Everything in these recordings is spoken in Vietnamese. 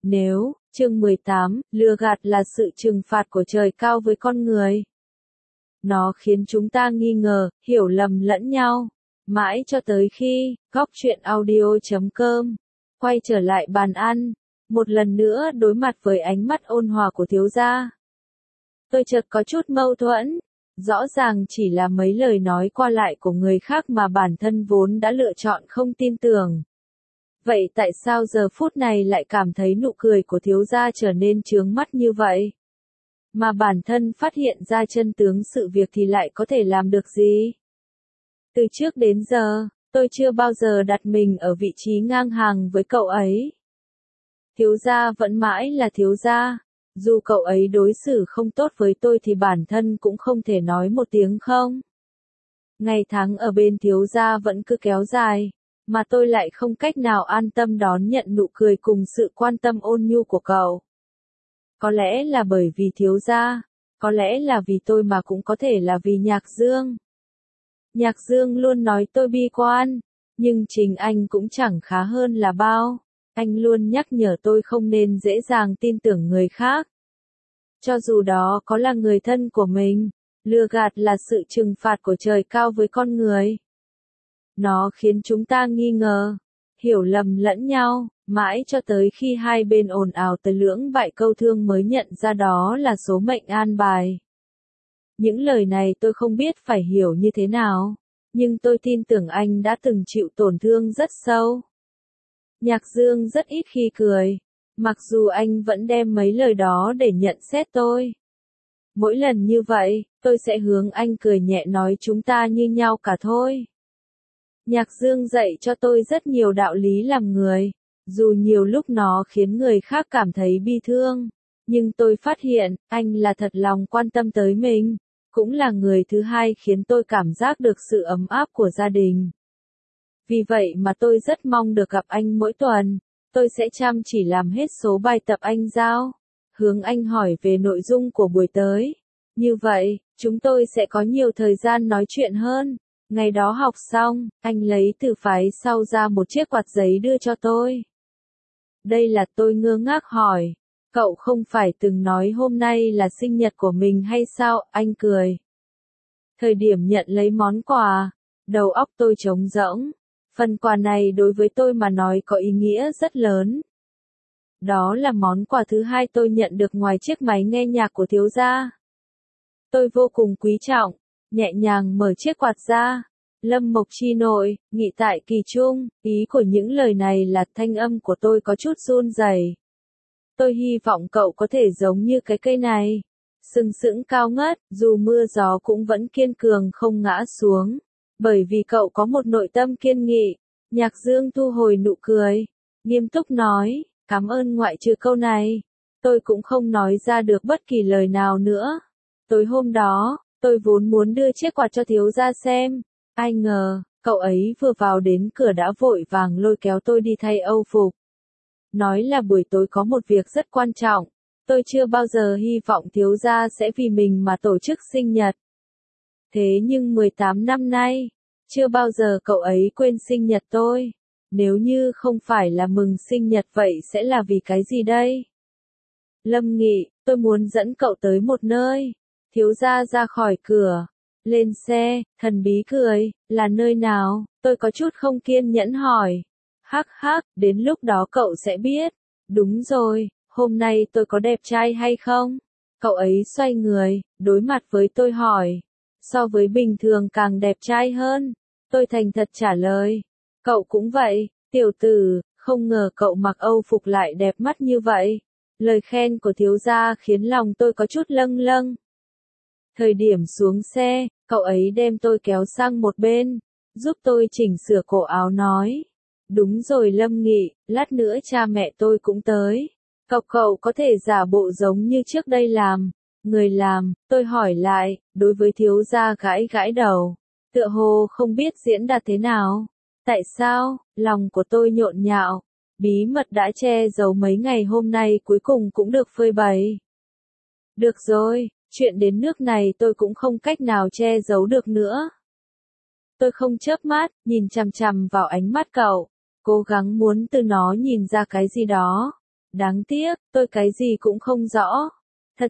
Nếu, chương 18, lừa gạt là sự trừng phạt của trời cao với con người. Nó khiến chúng ta nghi ngờ, hiểu lầm lẫn nhau. Mãi cho tới khi, góc truyện audio.com, quay trở lại bàn ăn, một lần nữa đối mặt với ánh mắt ôn hòa của thiếu gia. Tôi chợt có chút mâu thuẫn. Rõ ràng chỉ là mấy lời nói qua lại của người khác mà bản thân vốn đã lựa chọn không tin tưởng. Vậy tại sao giờ phút này lại cảm thấy nụ cười của thiếu gia trở nên chướng mắt như vậy? Mà bản thân phát hiện ra chân tướng sự việc thì lại có thể làm được gì? Từ trước đến giờ, tôi chưa bao giờ đặt mình ở vị trí ngang hàng với cậu ấy. Thiếu gia vẫn mãi là thiếu gia. Dù cậu ấy đối xử không tốt với tôi thì bản thân cũng không thể nói một tiếng không. Ngày tháng ở bên thiếu gia vẫn cứ kéo dài, mà tôi lại không cách nào an tâm đón nhận nụ cười cùng sự quan tâm ôn nhu của cậu. Có lẽ là bởi vì thiếu gia, có lẽ là vì tôi mà cũng có thể là vì Nhạc Dương. Nhạc Dương luôn nói tôi bi quan, nhưng chính anh cũng chẳng khá hơn là bao. Anh luôn nhắc nhở tôi không nên dễ dàng tin tưởng người khác. Cho dù đó có là người thân của mình, lừa gạt là sự trừng phạt của trời cao với con người. Nó khiến chúng ta nghi ngờ, hiểu lầm lẫn nhau, mãi cho tới khi hai bên ồn ào tới lưỡng bại câu thương mới nhận ra đó là số mệnh an bài. Những lời này tôi không biết phải hiểu như thế nào, nhưng tôi tin tưởng anh đã từng chịu tổn thương rất sâu. Nhạc Dương rất ít khi cười, mặc dù anh vẫn đem mấy lời đó để nhận xét tôi. Mỗi lần như vậy, tôi sẽ hướng anh cười nhẹ nói chúng ta như nhau cả thôi. Nhạc Dương dạy cho tôi rất nhiều đạo lý làm người, dù nhiều lúc nó khiến người khác cảm thấy bi thương, nhưng tôi phát hiện, anh là thật lòng quan tâm tới mình, cũng là người thứ hai khiến tôi cảm giác được sự ấm áp của gia đình. Vì vậy mà tôi rất mong được gặp anh mỗi tuần, tôi sẽ chăm chỉ làm hết số bài tập anh giao, hướng anh hỏi về nội dung của buổi tới. Như vậy, chúng tôi sẽ có nhiều thời gian nói chuyện hơn. Ngày đó học xong, anh lấy từ phái sau ra một chiếc quạt giấy đưa cho tôi. Đây là tôi ngơ ngác hỏi, cậu không phải từng nói hôm nay là sinh nhật của mình hay sao? Anh cười. Thời điểm nhận lấy món quà, đầu óc tôi trống rỗng. Phần quà này đối với tôi mà nói có ý nghĩa rất lớn. Đó là món quà thứ hai tôi nhận được ngoài chiếc máy nghe nhạc của thiếu gia. Tôi vô cùng quý trọng, nhẹ nhàng mở chiếc quạt ra. Lâm Mộc Chi nội, nghị tại kỳ trung, ý của những lời này là thanh âm của tôi có chút run rẩy. Tôi hy vọng cậu có thể giống như cái cây này, sừng sững cao ngất, dù mưa gió cũng vẫn kiên cường không ngã xuống. Bởi vì cậu có một nội tâm kiên nghị. Nhạc Dương thu hồi nụ cười, nghiêm túc nói, cảm ơn ngoại trừ câu này. Tôi cũng không nói ra được bất kỳ lời nào nữa. Tối hôm đó, tôi vốn muốn đưa chiếc quạt cho thiếu gia xem. Ai ngờ, cậu ấy vừa vào đến cửa đã vội vàng lôi kéo tôi đi thay âu phục. Nói là buổi tối có một việc rất quan trọng. Tôi chưa bao giờ hy vọng thiếu gia sẽ vì mình mà tổ chức sinh nhật. Thế nhưng 18 năm nay, chưa bao giờ cậu ấy quên sinh nhật tôi. Nếu như không phải là mừng sinh nhật vậy sẽ là vì cái gì đây? Lâm Nghị, tôi muốn dẫn cậu tới một nơi. Thiếu gia ra khỏi cửa, lên xe, thần bí cười, là nơi nào? Tôi có chút không kiên nhẫn hỏi. Hắc hắc, đến lúc đó cậu sẽ biết. Đúng rồi, hôm nay tôi có đẹp trai hay không? Cậu ấy xoay người, đối mặt với tôi hỏi. So với bình thường càng đẹp trai hơn. Tôi thành thật trả lời. Cậu cũng vậy, tiểu tử, không ngờ cậu mặc âu phục lại đẹp mắt như vậy. Lời khen của thiếu gia khiến lòng tôi có chút lâng lâng. Thời điểm xuống xe, cậu ấy đem tôi kéo sang một bên, giúp tôi chỉnh sửa cổ áo nói. Đúng rồi Lâm Nghị, lát nữa cha mẹ tôi cũng tới. Cậu có thể giả bộ giống như trước đây làm. Người làm, tôi hỏi lại, đối với thiếu gia gãi gãi đầu. Tựa hồ không biết diễn đạt thế nào. Tại sao, lòng của tôi nhộn nhạo. Bí mật đã che giấu mấy ngày hôm nay cuối cùng cũng được phơi bày. Được rồi, chuyện đến nước này tôi cũng không cách nào che giấu được nữa. Tôi không chớp mắt, nhìn chằm chằm vào ánh mắt cậu, cố gắng muốn từ nó nhìn ra cái gì đó. Đáng tiếc, tôi cái gì cũng không rõ. Thật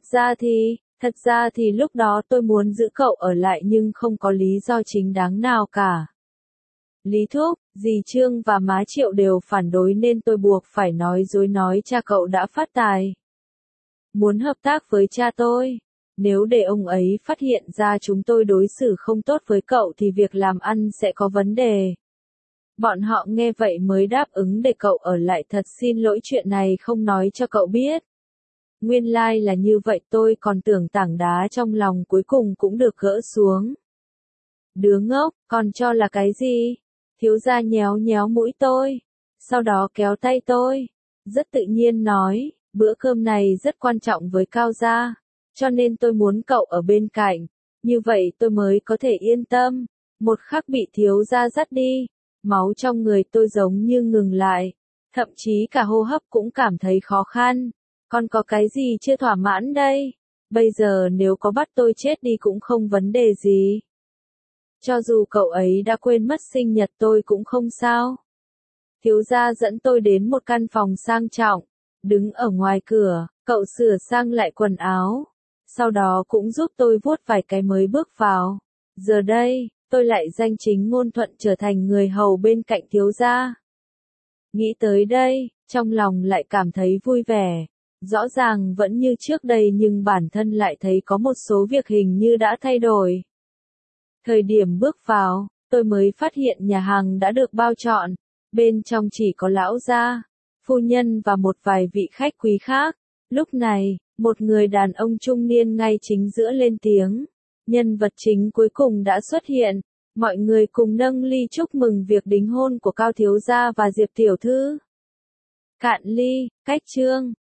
ra thì lúc đó tôi muốn giữ cậu ở lại nhưng không có lý do chính đáng nào cả. Lý Thúc, dì Trương và má Triệu đều phản đối nên tôi buộc phải nói dối nói cha cậu đã phát tài. Muốn hợp tác với cha tôi. Nếu để ông ấy phát hiện ra chúng tôi đối xử không tốt với cậu thì việc làm ăn sẽ có vấn đề. Bọn họ nghe vậy mới đáp ứng để cậu ở lại. Thật xin lỗi, chuyện này không nói cho cậu biết. Nguyên lai là như vậy, tôi còn tưởng tảng đá trong lòng cuối cùng cũng được gỡ xuống. Đứa ngốc, còn cho là cái gì? Thiếu gia nhéo nhéo mũi tôi, sau đó kéo tay tôi, rất tự nhiên nói, bữa cơm này rất quan trọng với Cao gia, cho nên tôi muốn cậu ở bên cạnh, như vậy tôi mới có thể yên tâm. Một khắc bị thiếu gia dắt đi, máu trong người tôi giống như ngừng lại, thậm chí cả hô hấp cũng cảm thấy khó khăn. Còn có cái gì chưa thỏa mãn đây? Bây giờ nếu có bắt tôi chết đi cũng không vấn đề gì. Cho dù cậu ấy đã quên mất sinh nhật tôi cũng không sao. Thiếu gia dẫn tôi đến một căn phòng sang trọng, đứng ở ngoài cửa, cậu sửa sang lại quần áo, sau đó cũng giúp tôi vuốt vài cái mới bước vào. Giờ đây, tôi lại danh chính ngôn thuận trở thành người hầu bên cạnh thiếu gia. Nghĩ tới đây, trong lòng lại cảm thấy vui vẻ. Rõ ràng vẫn như trước đây nhưng bản thân lại thấy có một số việc hình như đã thay đổi. Thời điểm bước vào, tôi mới phát hiện nhà hàng đã được bao trọn, bên trong chỉ có lão gia, phu nhân và một vài vị khách quý khác. Lúc này, một người đàn ông trung niên ngay chính giữa lên tiếng. Nhân vật chính cuối cùng đã xuất hiện, mọi người cùng nâng ly chúc mừng việc đính hôn của Cao thiếu gia và Diệp tiểu thư. Cạn ly, cách chương.